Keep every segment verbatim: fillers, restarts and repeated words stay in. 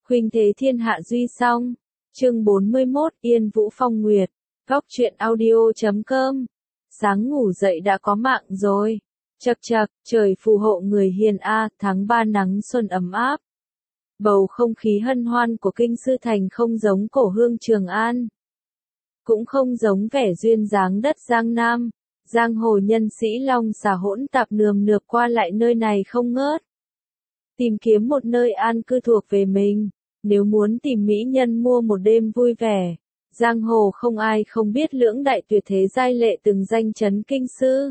Khuynh thế thiên hạ duy song. Chương bốn mươi mốt, Yên Vũ Phong Nguyệt. Góc truyện audio chấm com. Sáng ngủ dậy đã có mạng rồi. Chậc chậc, trời phù hộ người hiền a, tháng ba nắng xuân ấm áp. Bầu không khí hân hoan của kinh sư thành không giống cổ hương Trường An. Cũng không giống vẻ duyên dáng đất Giang Nam. Giang hồ nhân sĩ long xà hỗn tạp nườm nượp qua lại nơi này không ngớt. Tìm kiếm một nơi an cư thuộc về mình. Nếu muốn tìm mỹ nhân mua một đêm vui vẻ. Giang hồ không ai không biết lưỡng đại tuyệt thế giai lệ từng danh chấn kinh sư.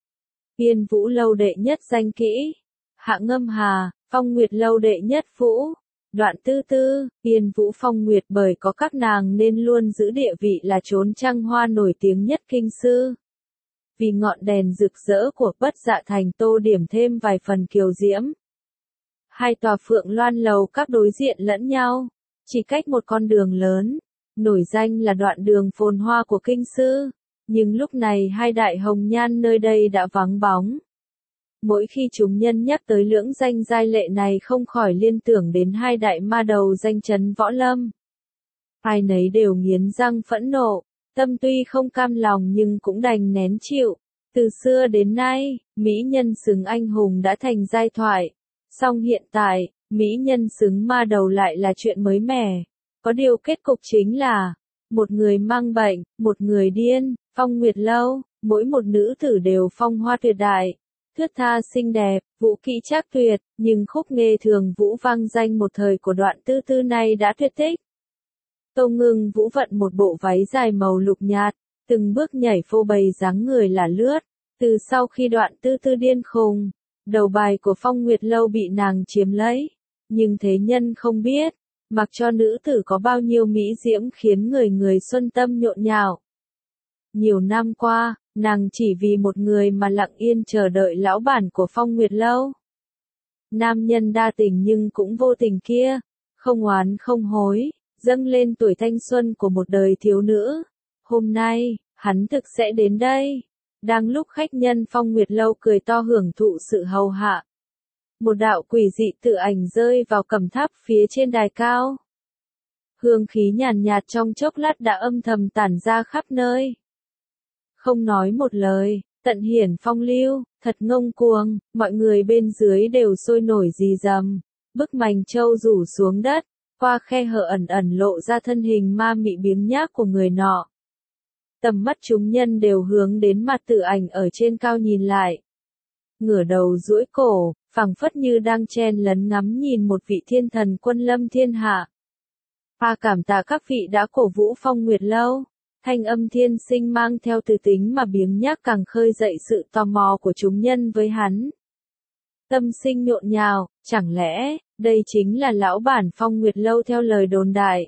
Yên Vũ lâu đệ nhất danh kỹ. Hạ Ngâm Hà, Phong Nguyệt lâu đệ nhất Vũ. Đoạn tư tư, Yên Vũ Phong Nguyệt bởi có các nàng nên luôn giữ địa vị là chốn trăng hoa nổi tiếng nhất kinh sư. Vì ngọn đèn rực rỡ của Bất Dạ Thành tô điểm thêm vài phần kiều diễm. Hai tòa Phượng Loan lầu các đối diện lẫn nhau, chỉ cách một con đường lớn, nổi danh là đoạn đường phồn hoa của kinh sư, nhưng lúc này hai đại hồng nhan nơi đây đã vắng bóng. Mỗi khi chúng nhân nhắc tới lưỡng danh giai lệ này không khỏi liên tưởng đến hai đại ma đầu danh chấn võ lâm. Ai nấy đều nghiến răng phẫn nộ, tâm tuy không cam lòng nhưng cũng đành nén chịu. Từ xưa đến nay, mỹ nhân xứng anh hùng đã thành giai thoại. Song hiện tại, mỹ nhân xứng ma đầu lại là chuyện mới mẻ. Có điều kết cục chính là, một người mang bệnh, một người điên. Phong Nguyệt lâu, mỗi một nữ tử đều phong hoa tuyệt đại, thướt tha xinh đẹp, vũ kỹ trác tuyệt, nhưng khúc nghề thường vũ vang danh một thời của đoạn tư tư này đã tuyệt tích. Tô Ngưng Vũ vận một bộ váy dài màu lục nhạt, từng bước nhảy phô bày dáng người là lướt. Từ sau khi đoạn tư tư điên khùng, đầu bài của Phong Nguyệt lâu bị nàng chiếm lấy, nhưng thế nhân không biết, mặc cho nữ tử có bao nhiêu mỹ diễm khiến người người xuân tâm nhộn nhạo. Nhiều năm qua, nàng chỉ vì một người mà lặng yên chờ đợi lão bản của Phong Nguyệt lâu. Nam nhân đa tình nhưng cũng vô tình kia, không oán không hối, dâng lên tuổi thanh xuân của một đời thiếu nữ. Hôm nay, hắn thực sẽ đến đây. Đang lúc khách nhân Phong Nguyệt lâu cười to hưởng thụ sự hầu hạ, một đạo quỷ dị tự ảnh rơi vào cẩm tháp phía trên đài cao. Hương khí nhàn nhạt trong chốc lát đã âm thầm tản ra khắp nơi. Không nói một lời, tận hiển phong lưu, thật ngông cuồng, mọi người bên dưới đều sôi nổi rì rầm. Bức mành châu rủ xuống đất, qua khe hở ẩn ẩn lộ ra thân hình ma mị biếng nhác của người nọ. Tầm mắt chúng nhân đều hướng đến mặt tự ảnh ở trên cao nhìn lại. Ngửa đầu duỗi cổ, phảng phất như đang chen lấn ngắm nhìn một vị thiên thần quân lâm thiên hạ. A cảm tạ các vị đã cổ vũ Phong Nguyệt lâu. Thanh âm thiên sinh mang theo từ tính mà biếng nhác càng khơi dậy sự tò mò của chúng nhân với hắn. Tâm sinh nhộn nhào, chẳng lẽ, đây chính là lão bản Phong Nguyệt lâu theo lời đồn đại.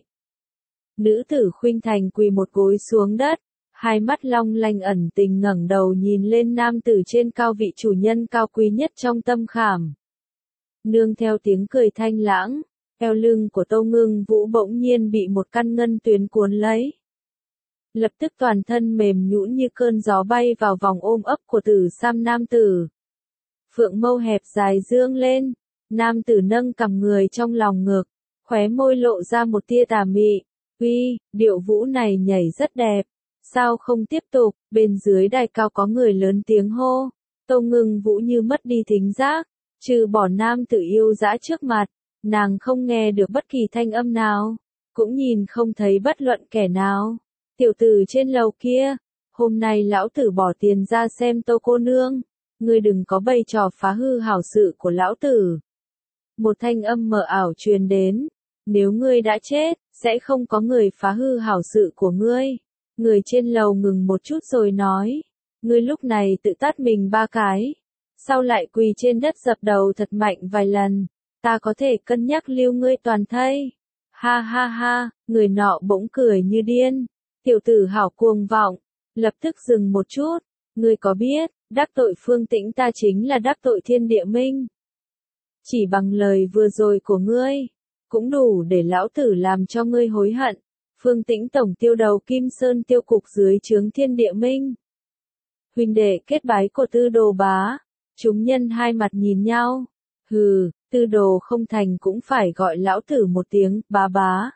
Nữ tử Khuynh Thành quỳ một gối xuống đất, hai mắt long lanh ẩn tình ngẩng đầu nhìn lên nam tử trên cao vị chủ nhân cao quý nhất trong tâm khảm. Nương theo tiếng cười thanh lãng, eo lưng của Tô Ngưng Vũ bỗng nhiên bị một căn ngân tuyến cuốn lấy. Lập tức toàn thân mềm nhũn như cơn gió bay vào vòng ôm ấp của Tử Sam nam tử. Phượng mâu hẹp dài dương lên, nam tử nâng cằm người trong lòng ngực, khóe môi lộ ra một tia tà mị. Uy, điệu vũ này nhảy rất đẹp. Sao không tiếp tục, bên dưới đài cao có người lớn tiếng hô. Tô Ngưng Vũ như mất đi thính giác, trừ bỏ nam tử yêu dã trước mặt, nàng không nghe được bất kỳ thanh âm nào, cũng nhìn không thấy bất luận kẻ nào. Tiểu tử trên lầu kia, hôm nay lão tử bỏ tiền ra xem Tô cô nương, ngươi đừng có bày trò phá hư hảo sự của lão tử. Một thanh âm mờ ảo truyền đến, nếu ngươi đã chết, sẽ không có người phá hư hảo sự của ngươi. Người trên lầu ngừng một chút rồi nói, ngươi lúc này tự tát mình ba cái, sau lại quỳ trên đất dập đầu thật mạnh vài lần, ta có thể cân nhắc lưu ngươi toàn thây. Ha ha ha, người nọ bỗng cười như điên, tiểu tử hảo cuồng vọng, lập tức dừng một chút, ngươi có biết, đắc tội Phương Tĩnh ta chính là đắc tội thiên địa minh. Chỉ bằng lời vừa rồi của ngươi, cũng đủ để lão tử làm cho ngươi hối hận. Phương Tĩnh tổng tiêu đầu Kim Sơn tiêu cục dưới trướng thiên địa minh. Huynh đệ kết bái của Tư Đồ bá, chúng nhân hai mặt nhìn nhau. Hừ, tư đồ không thành cũng phải gọi lão tử một tiếng, bá bá.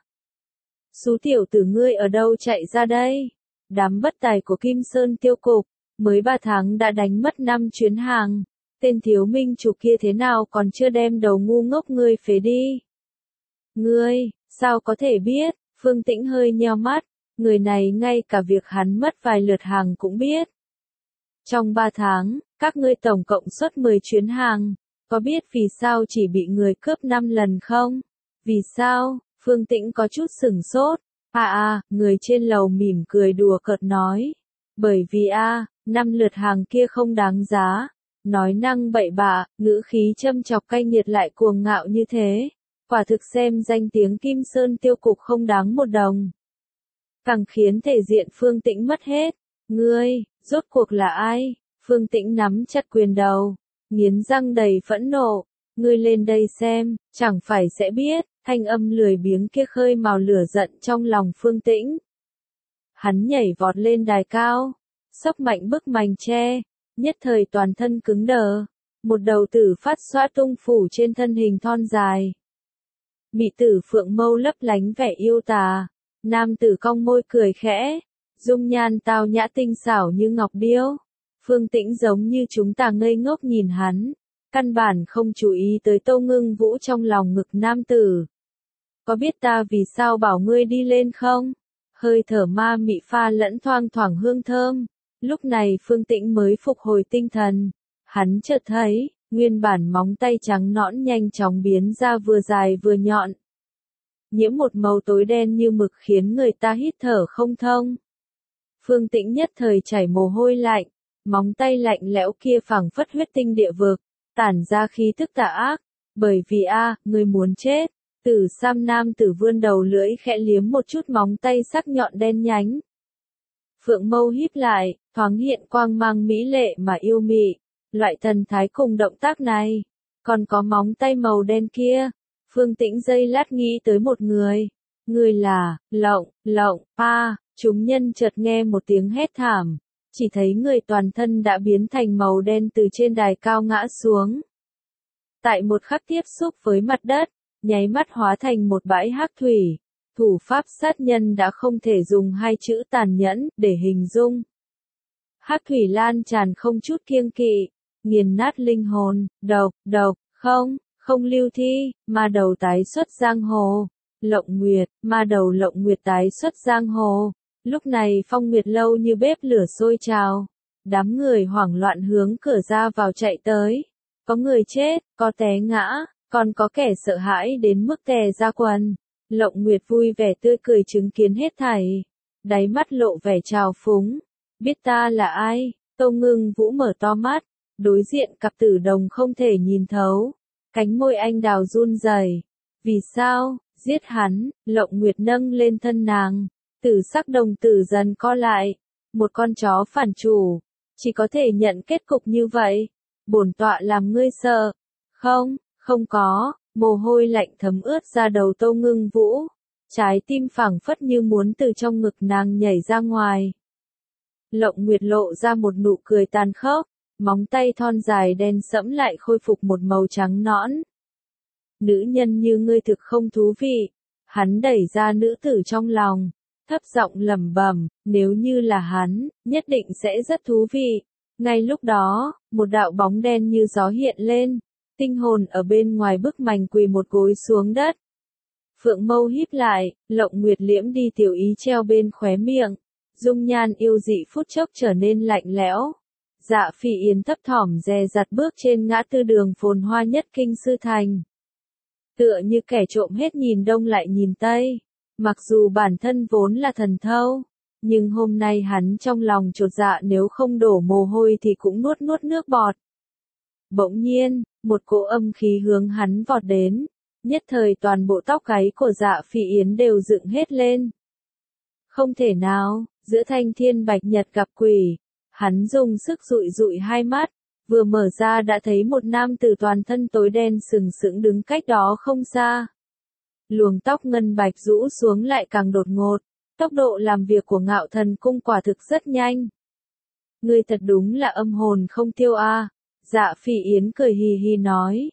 Xú tiểu tử ngươi ở đâu chạy ra đây? Đám bất tài của Kim Sơn tiêu cục, mới ba tháng đã đánh mất năm chuyến hàng. Tên thiếu minh chủ kia thế nào còn chưa đem đầu ngu ngốc ngươi phế đi? Ngươi, sao có thể biết? Phương Tĩnh hơi nheo mắt, người này ngay cả việc hắn mất vài lượt hàng cũng biết. Trong ba tháng, các ngươi tổng cộng xuất mười chuyến hàng, có biết vì sao chỉ bị người cướp năm lần không? Vì sao? Phương Tĩnh có chút sửng sốt. À à, người trên lầu mỉm cười đùa cợt nói. Bởi vì a, à, năm lượt hàng kia không đáng giá. Nói năng bậy bạ, ngữ khí châm chọc cay nghiệt lại cuồng ngạo như thế. Quả thực xem danh tiếng Kim Sơn tiêu cục không đáng một đồng. Càng khiến thể diện Phương Tĩnh mất hết. Ngươi, rốt cuộc là ai? Phương Tĩnh nắm chặt quyền đầu, nghiến răng đầy phẫn nộ. Ngươi lên đây xem, chẳng phải sẽ biết. Thanh âm lười biếng kia khơi mào lửa giận trong lòng Phương Tĩnh. Hắn nhảy vọt lên đài cao, xốc mạnh bức mành tre, nhất thời toàn thân cứng đờ, một đầu tử phát xõa tung phủ trên thân hình thon dài. Mị tử phượng mâu lấp lánh vẻ yêu tà, nam tử cong môi cười khẽ, dung nhan tao nhã tinh xảo như ngọc điêu. Phương Tĩnh giống như chúng ta ngây ngốc nhìn hắn, căn bản không chú ý tới Tô Ngưng Vũ trong lòng ngực nam tử. Có biết ta vì sao bảo ngươi đi lên không? Hơi thở ma mị pha lẫn thoang thoảng hương thơm. Lúc này Phương Tĩnh mới phục hồi tinh thần. Hắn chợt thấy, nguyên bản móng tay trắng nõn nhanh chóng biến ra vừa dài vừa nhọn. Nhiễm một màu tối đen như mực khiến người ta hít thở không thông. Phương Tĩnh nhất thời chảy mồ hôi lạnh, móng tay lạnh lẽo kia phảng phất huyết tinh địa vực, tản ra khí thức tà ác. Bởi vì a, à, ngươi muốn chết. Tử Sam nam tử vươn đầu lưỡi khẽ liếm một chút móng tay sắc nhọn đen nhánh. Phượng mâu híp lại, thoáng hiện quang mang mỹ lệ mà yêu mị. Loại thần thái cùng động tác này, còn có móng tay màu đen kia. Phương Tĩnh giây lát nghĩ tới một người. Người là, Lộng, Lộng, a, chúng nhân chợt nghe một tiếng hét thảm. Chỉ thấy người toàn thân đã biến thành màu đen từ trên đài cao ngã xuống. Tại một khắc tiếp xúc với mặt đất, nháy mắt hóa thành một bãi hắc thủy. Thủ pháp sát nhân đã không thể dùng hai chữ tàn nhẫn để hình dung. Hắc thủy lan tràn không chút kiêng kỵ, nghiền nát linh hồn, độc, độc, không, không lưu thi, ma đầu tái xuất giang hồ. Lộng Nguyệt, ma đầu Lộng Nguyệt tái xuất giang hồ. Lúc này Phong Nguyệt lâu như bếp lửa sôi trào. Đám người hoảng loạn hướng cửa ra vào chạy tới. Có người chết, có té ngã, còn có kẻ sợ hãi đến mức tè ra quần. Lộng Nguyệt vui vẻ tươi cười chứng kiến hết thảy. Đáy mắt lộ vẻ trào phúng. Biết ta là ai? Tô Ngưng Vũ mở to mắt. Đối diện cặp tử đồng không thể nhìn thấu. Cánh môi anh đào run rẩy. Vì sao? Giết hắn. Lộng Nguyệt nâng lên thân nàng. Tử sắc đồng tử dần co lại. Một con chó phản chủ. Chỉ có thể nhận kết cục như vậy. Bổn tọa làm ngươi sợ. Không, không có. Mồ hôi lạnh thấm ướt ra đầu Tô Ngưng Vũ. Trái tim phảng phất như muốn từ trong ngực nàng nhảy ra ngoài. Lộng Nguyệt lộ ra một nụ cười tàn khốc. Móng tay thon dài đen sẫm lại khôi phục một màu trắng nõn. Nữ nhân như ngươi thực không thú vị. Hắn đẩy ra nữ tử trong lòng. Thấp giọng lẩm bẩm, nếu như là hắn, nhất định sẽ rất thú vị. Ngay lúc đó, một đạo bóng đen như gió hiện lên. Tinh hồn ở bên ngoài bức mành quỳ một gối xuống đất. Phượng mâu híp lại, Lộng Nguyệt liễm đi tiểu ý treo bên khóe miệng. Dung nhan yêu dị phút chốc trở nên lạnh lẽo. Dạ Phỉ Yến thấp thỏm dè dặt bước trên ngã tư đường phồn hoa nhất kinh sư thành. Tựa như kẻ trộm hết nhìn đông lại nhìn tây. Mặc dù bản thân vốn là thần thâu, nhưng hôm nay hắn trong lòng chột dạ, nếu không đổ mồ hôi thì cũng nuốt nuốt nước bọt. Bỗng nhiên, một cỗ âm khí hướng hắn vọt đến, nhất thời toàn bộ tóc gáy của Dạ Phỉ Yến đều dựng hết lên. Không thể nào, giữa thanh thiên bạch nhật gặp quỷ, hắn dùng sức dụi dụi hai mắt, vừa mở ra đã thấy một nam tử toàn thân tối đen sừng sững đứng cách đó không xa. Luồng tóc ngân bạch rũ xuống lại càng đột ngột, tốc độ làm việc của Ngạo Thần Cung quả thực rất nhanh. Ngươi thật đúng là âm hồn không tiêu a. À. Dạ Phỉ Yến cười hì hì nói.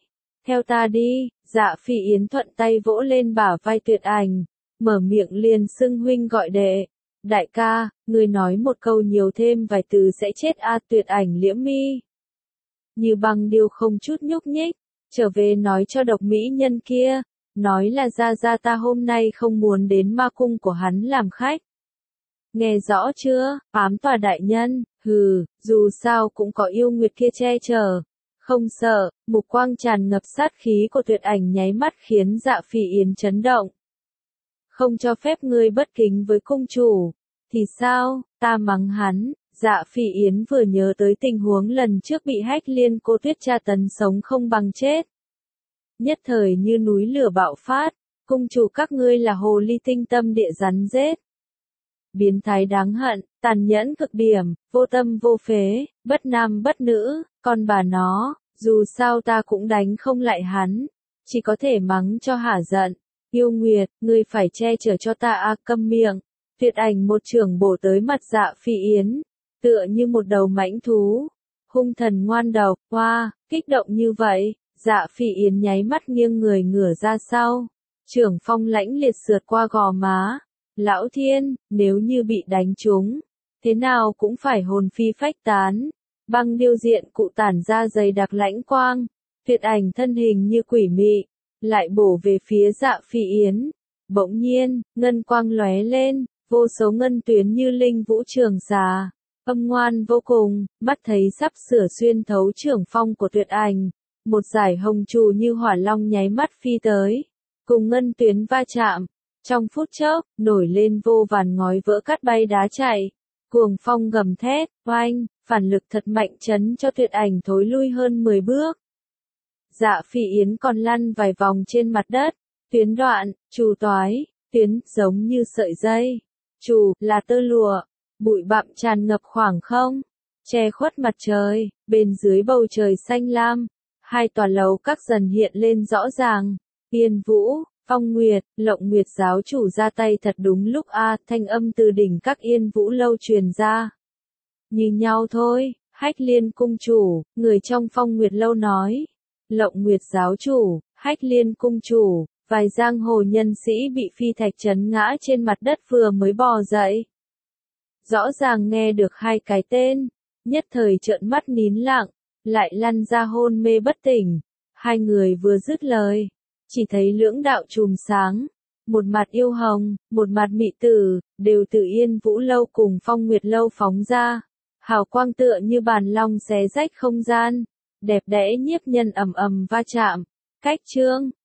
theo ta đi, Dạ Phi Yến thuận tay vỗ lên bả vai Tuyệt Ảnh, mở miệng liền xưng huynh gọi đệ. Đại ca, ngươi nói một câu nhiều thêm vài từ sẽ chết a. Tuyệt Ảnh liễm mi. Như băng điêu không chút nhúc nhích, trở về nói cho độc mỹ nhân kia, nói là ra ra ta hôm nay không muốn đến ma cung của hắn làm khách. Nghe rõ chưa, ám tòa đại nhân, hừ, dù sao cũng có yêu nguyệt kia che chở. Không sợ, mục quang tràn ngập sát khí của Tuyệt Ảnh nháy mắt khiến Dạ Phi Yến chấn động. Không cho phép ngươi bất kính với cung chủ, thì sao, ta mắng hắn. Dạ Phi Yến vừa nhớ tới tình huống lần trước bị Hách Liên cô Tuyết tra tấn sống không bằng chết. Nhất thời như núi lửa bạo phát, cung chủ các ngươi là hồ ly tinh tâm địa rắn rết. Biến thái đáng hận, tàn nhẫn cực điểm, vô tâm vô phế, bất nam bất nữ, con bà nó, dù sao ta cũng đánh không lại hắn, chỉ có thể mắng cho hả giận. Yêu Nguyệt, ngươi phải che chở cho ta a. Câm miệng. Tuyệt Ảnh một chưởng bổ tới mặt Dạ Phi Yến, tựa như một đầu mãnh thú, hung thần ngoan độc. Hoa, kích động như vậy, Dạ Phi Yến nháy mắt nghiêng người ngửa ra sau, chưởng phong lãnh liệt sượt qua gò má. Lão thiên, nếu như bị đánh trúng, thế nào cũng phải hồn phi phách tán. Băng điêu diện cụ tản ra dày đặc lãnh quang, Tuyệt Ảnh thân hình như quỷ mị, lại bổ về phía Dạ Phi Yến. Bỗng nhiên, ngân quang lóe lên, vô số ngân tuyến như linh vũ trường xà, âm ngoan vô cùng, mắt thấy sắp sửa xuyên thấu chưởng phong của Tuyệt Ảnh, một dải hồng trù như hỏa long nháy mắt phi tới, cùng ngân tuyến va chạm. Trong phút chốc, nổi lên vô vàn ngói vỡ cát bay đá chạy, cuồng phong gầm thét, oanh, phản lực thật mạnh chấn cho Tuyệt Ảnh thối lui hơn mười bước. Dạ Phi Yến còn lăn vài vòng trên mặt đất, tuyến đoạn, trù toái, tuyến giống như sợi dây, trù là tơ lụa, bụi bặm tràn ngập khoảng không, che khuất mặt trời. Bên dưới bầu trời xanh lam, hai tòa lầu các dần hiện lên rõ ràng. Yên Vũ, Phong Nguyệt, Lộng Nguyệt giáo chủ ra tay thật đúng lúc a. Thanh âm từ đỉnh các Yên Vũ lâu truyền ra. Như nhau thôi, Hách Liên cung chủ, người trong Phong Nguyệt lâu nói. Lộng Nguyệt giáo chủ, Hách Liên cung chủ, vài giang hồ nhân sĩ bị phi thạch chấn ngã trên mặt đất vừa mới bò dậy. Rõ ràng nghe được hai cái tên, nhất thời trợn mắt nín lặng, lại lăn ra hôn mê bất tỉnh. Hai người vừa dứt lời, chỉ thấy lưỡng đạo chùm sáng, một mặt yêu hồng, một mặt mị tử, đều từ Yên Vũ lâu cùng Phong Nguyệt lâu phóng ra, hào quang tựa như bàn long xé rách không gian, đẹp đẽ nhiếp nhân ầm ầm va chạm. Cách chương